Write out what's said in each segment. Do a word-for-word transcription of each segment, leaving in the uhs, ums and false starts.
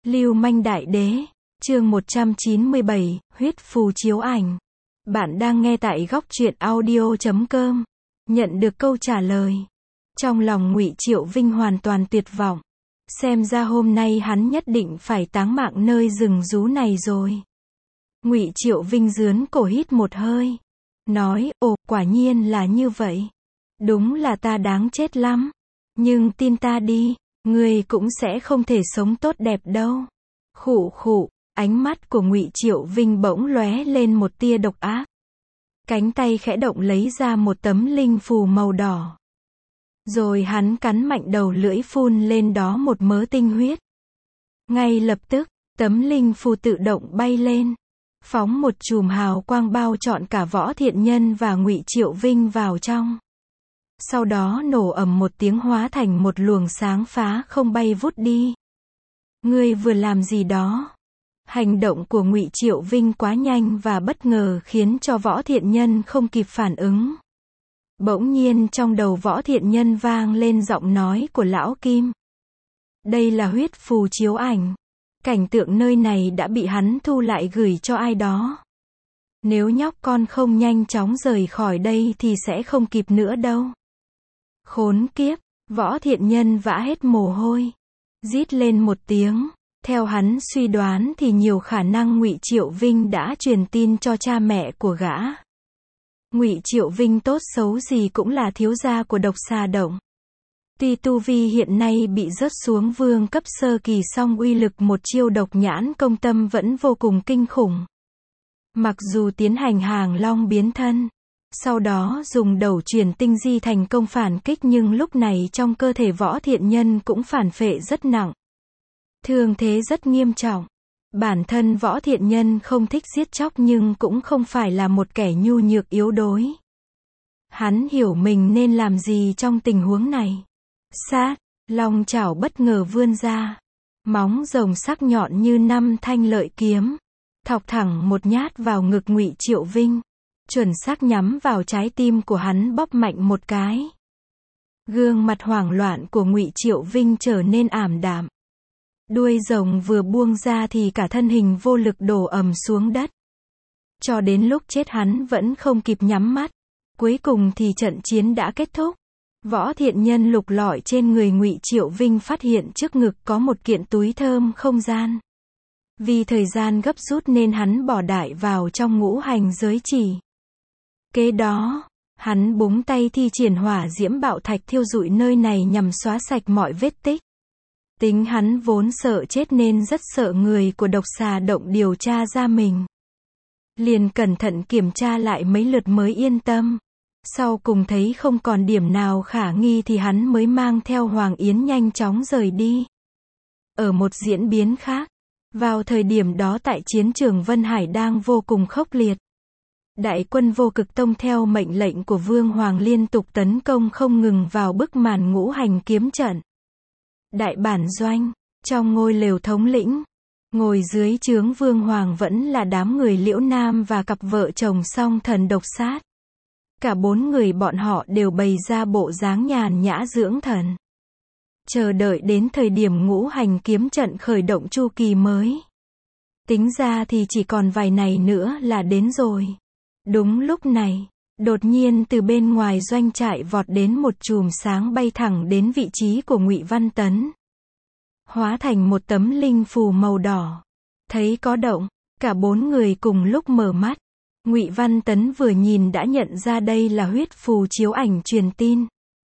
Lưu manh đại đế, chương một trăm chín mươi bảy, huyết phù chiếu ảnh. Bạn đang nghe tại góc truyện audio chấm com. Nhận được câu trả lời. Trong lòng Ngụy Triệu Vinh hoàn toàn tuyệt vọng. Xem ra hôm nay hắn nhất định phải táng mạng nơi rừng rú này rồi. Ngụy Triệu Vinh rướn cổ hít một hơi. Nói, ồ, quả nhiên là như vậy. Đúng là ta đáng chết lắm. Nhưng tin ta đi, ngươi cũng sẽ không thể sống tốt đẹp đâu. Khụ khụ, ánh mắt của Ngụy Triệu Vinh bỗng lóe lên một tia độc ác. Cánh tay khẽ động lấy ra một tấm linh phù màu đỏ. Rồi hắn cắn mạnh đầu lưỡi phun lên đó một mớ tinh huyết. Ngay lập tức, tấm linh phù tự động bay lên, phóng một chùm hào quang bao trọn cả Võ Thiện Nhân và Ngụy Triệu Vinh vào trong. Sau đó nổ ầm một tiếng hóa thành một luồng sáng phá không bay vút đi. Ngươi vừa làm gì đó? Hành động của Ngụy Triệu Vinh quá nhanh và bất ngờ khiến cho Võ Thiện Nhân không kịp phản ứng. Bỗng nhiên trong đầu Võ Thiện Nhân vang lên giọng nói của Lão Kim. Đây là huyết phù chiếu ảnh. Cảnh tượng nơi này đã bị hắn thu lại gửi cho ai đó. Nếu nhóc con không nhanh chóng rời khỏi đây thì sẽ không kịp nữa đâu. Khốn kiếp, Võ Thiện Nhân vã hết mồ hôi. Rít lên một tiếng. Theo hắn suy đoán thì nhiều khả năng Ngụy Triệu Vinh đã truyền tin cho cha mẹ của gã. Ngụy Triệu Vinh tốt xấu gì cũng là thiếu gia của Độc Xà Động. Tuy tu vi hiện nay bị rớt xuống vương cấp sơ kỳ song uy lực một chiêu độc nhãn công tâm vẫn vô cùng kinh khủng. Mặc dù tiến hành hàng long biến thân, sau đó dùng đầu truyền tinh di thành công phản kích nhưng lúc này trong cơ thể Võ Thiện Nhân cũng phản phệ rất nặng. Thương thế rất nghiêm trọng. Bản thân Võ Thiện Nhân không thích giết chóc nhưng cũng không phải là một kẻ nhu nhược yếu đuối. Hắn hiểu mình nên làm gì trong tình huống này. Sát, long chảo bất ngờ vươn ra. Móng rồng sắc nhọn như năm thanh lợi kiếm. Thọc thẳng một nhát vào ngực Ngụy Triệu Vinh. Chuẩn xác nhắm vào trái tim của hắn bóp mạnh một cái. Gương mặt hoảng loạn của Ngụy Triệu Vinh trở nên ảm đạm. Đuôi rồng vừa buông ra thì cả thân hình vô lực đổ ầm xuống đất. Cho đến lúc chết hắn vẫn không kịp nhắm mắt. Cuối cùng thì trận chiến đã kết thúc. Võ Thiện Nhân lục lọi trên người Ngụy Triệu Vinh phát hiện trước ngực có một kiện túi thơm không gian. Vì thời gian gấp rút nên hắn bỏ đại vào trong ngũ hành giới chỉ. Kế đó, hắn búng tay thi triển hỏa diễm bạo thạch thiêu rụi nơi này nhằm xóa sạch mọi vết tích. Tính hắn vốn sợ chết nên rất sợ người của Độc Xà Động điều tra ra mình. Liền cẩn thận kiểm tra lại mấy lượt mới yên tâm. Sau cùng thấy không còn điểm nào khả nghi thì hắn mới mang theo Hoàng Yến nhanh chóng rời đi. Ở một diễn biến khác, vào thời điểm đó tại chiến trường Vân Hải đang vô cùng khốc liệt. Đại quân Vô Cực Tông theo mệnh lệnh của Vương Hoàng liên tục tấn công không ngừng vào bức màn ngũ hành kiếm trận. Đại bản doanh, trong ngôi lều thống lĩnh, ngồi dưới trướng Vương Hoàng vẫn là đám người Liễu Nam và cặp vợ chồng Song Thần Độc Sát. Cả bốn người bọn họ đều bày ra bộ dáng nhàn nhã dưỡng thần. Chờ đợi đến thời điểm ngũ hành kiếm trận khởi động chu kỳ mới. Tính ra thì chỉ còn vài ngày nữa là đến rồi. Đúng lúc này, đột nhiên từ bên ngoài doanh trại vọt đến một chùm sáng bay thẳng đến vị trí của Ngụy Văn Tấn. Hóa thành một tấm linh phù màu đỏ. Thấy có động, cả bốn người cùng lúc mở mắt. Ngụy Văn Tấn vừa nhìn đã nhận ra đây là huyết phù chiếu ảnh truyền tin.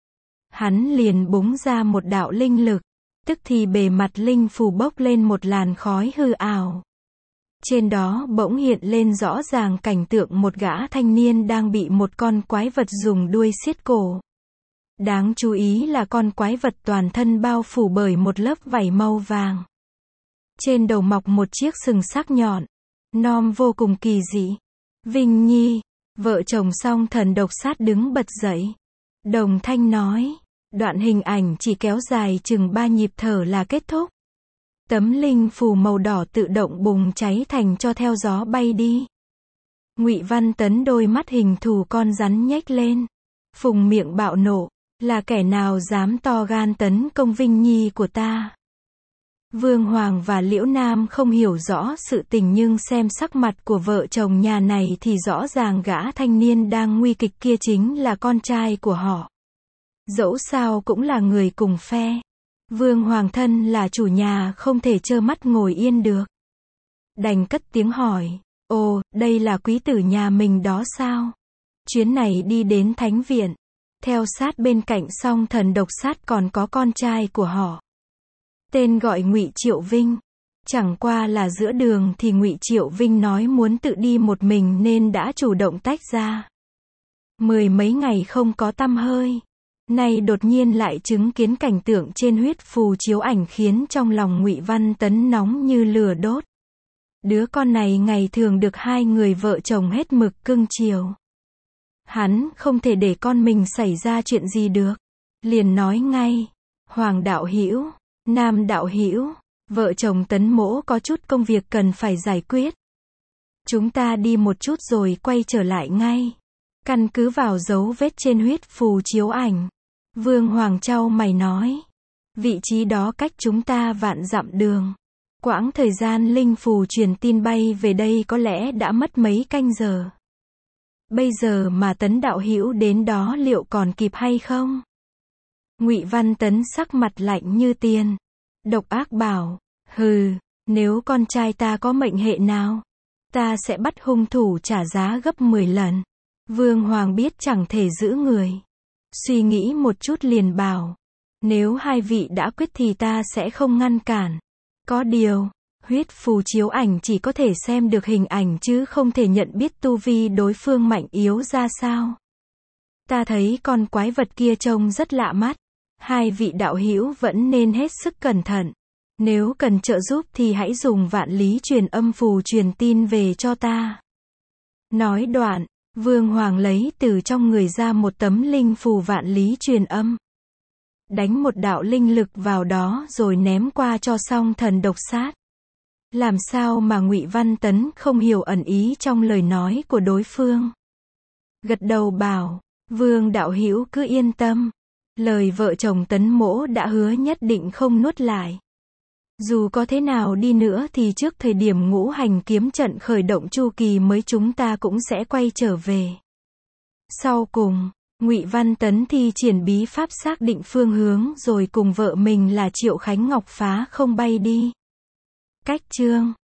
Hắn liền búng ra một đạo linh lực, tức thì bề mặt linh phù bốc lên một làn khói hư ảo. Trên đó bỗng hiện lên rõ ràng cảnh tượng một gã thanh niên đang bị một con quái vật dùng đuôi siết cổ. Đáng chú ý là con quái vật toàn thân bao phủ bởi một lớp vảy màu vàng. Trên đầu mọc một chiếc sừng sắc nhọn, nom vô cùng kỳ dị. Vinh Nhi, vợ chồng Song Thần Độc Sát đứng bật dậy. Đồng thanh nói, đoạn hình ảnh chỉ kéo dài chừng ba nhịp thở là kết thúc. Tấm linh phù màu đỏ tự động bùng cháy thành cho theo gió bay đi. Ngụy Văn Tấn đôi mắt hình thù con rắn nhếch lên. Phùng miệng bạo nộ, là kẻ nào dám to gan tấn công Vinh Nhi của ta? Vương Hoàng và Liễu Nam không hiểu rõ sự tình nhưng xem sắc mặt của vợ chồng nhà này thì rõ ràng gã thanh niên đang nguy kịch kia chính là con trai của họ. Dẫu sao cũng là người cùng phe. Vương Hoàng thân là chủ nhà không thể trơ mắt ngồi yên được. Đành cất tiếng hỏi, ồ, đây là quý tử nhà mình đó sao? Chuyến này đi đến thánh viện. Theo sát bên cạnh Song Thần Độc Sát còn có con trai của họ. Tên gọi Ngụy Triệu Vinh. Chẳng qua là giữa đường thì Ngụy Triệu Vinh nói muốn tự đi một mình nên đã chủ động tách ra. Mười mấy ngày không có tăm hơi. Nay đột nhiên lại chứng kiến cảnh tượng trên huyết phù chiếu ảnh khiến trong lòng Ngụy Văn Tấn nóng như lửa đốt. Đứa con này ngày thường được hai người vợ chồng hết mực cưng chiều. Hắn không thể để con mình xảy ra chuyện gì được. Liền nói ngay, Hoàng đạo hữu, Nam đạo hữu, vợ chồng Tấn mỗ có chút công việc cần phải giải quyết. Chúng ta đi một chút rồi quay trở lại ngay. Căn cứ vào dấu vết trên huyết phù chiếu ảnh. Vương Hoàng chau mày nói. Vị trí đó cách chúng ta vạn dặm đường. Quãng thời gian linh phù truyền tin bay về đây có lẽ đã mất mấy canh giờ. Bây giờ mà Tấn đạo hữu đến đó liệu còn kịp hay không? Ngụy Văn Tấn sắc mặt lạnh như tiền. Độc ác bảo, hừ, nếu con trai ta có mệnh hệ nào, ta sẽ bắt hung thủ trả giá gấp mười lần. Vương Hoàng biết chẳng thể giữ người. Suy nghĩ một chút liền bảo, nếu hai vị đã quyết thì ta sẽ không ngăn cản. Có điều, huyết phù chiếu ảnh chỉ có thể xem được hình ảnh chứ không thể nhận biết tu vi đối phương mạnh yếu ra sao. Ta thấy con quái vật kia trông rất lạ mắt. Hai vị đạo hữu vẫn nên hết sức cẩn thận. Nếu cần trợ giúp thì hãy dùng vạn lý truyền âm phù truyền tin về cho ta. Nói đoạn, Vương Hoàng lấy từ trong người ra một tấm linh phù vạn lý truyền âm. Đánh một đạo linh lực vào đó rồi ném qua cho Song Thần Độc Sát. Làm sao mà Ngụy Văn Tấn không hiểu ẩn ý trong lời nói của đối phương. Gật đầu bảo, Vương đạo hữu cứ yên tâm. Lời vợ chồng Tấn mỗ đã hứa nhất định không nuốt lại. Dù có thế nào đi nữa thì trước thời điểm ngũ hành kiếm trận khởi động chu kỳ mới chúng ta cũng sẽ quay trở về. Sau cùng, Ngụy Văn Tấn thi triển bí pháp xác định phương hướng rồi cùng vợ mình là Triệu Khánh Ngọc phá không bay đi. Cách chương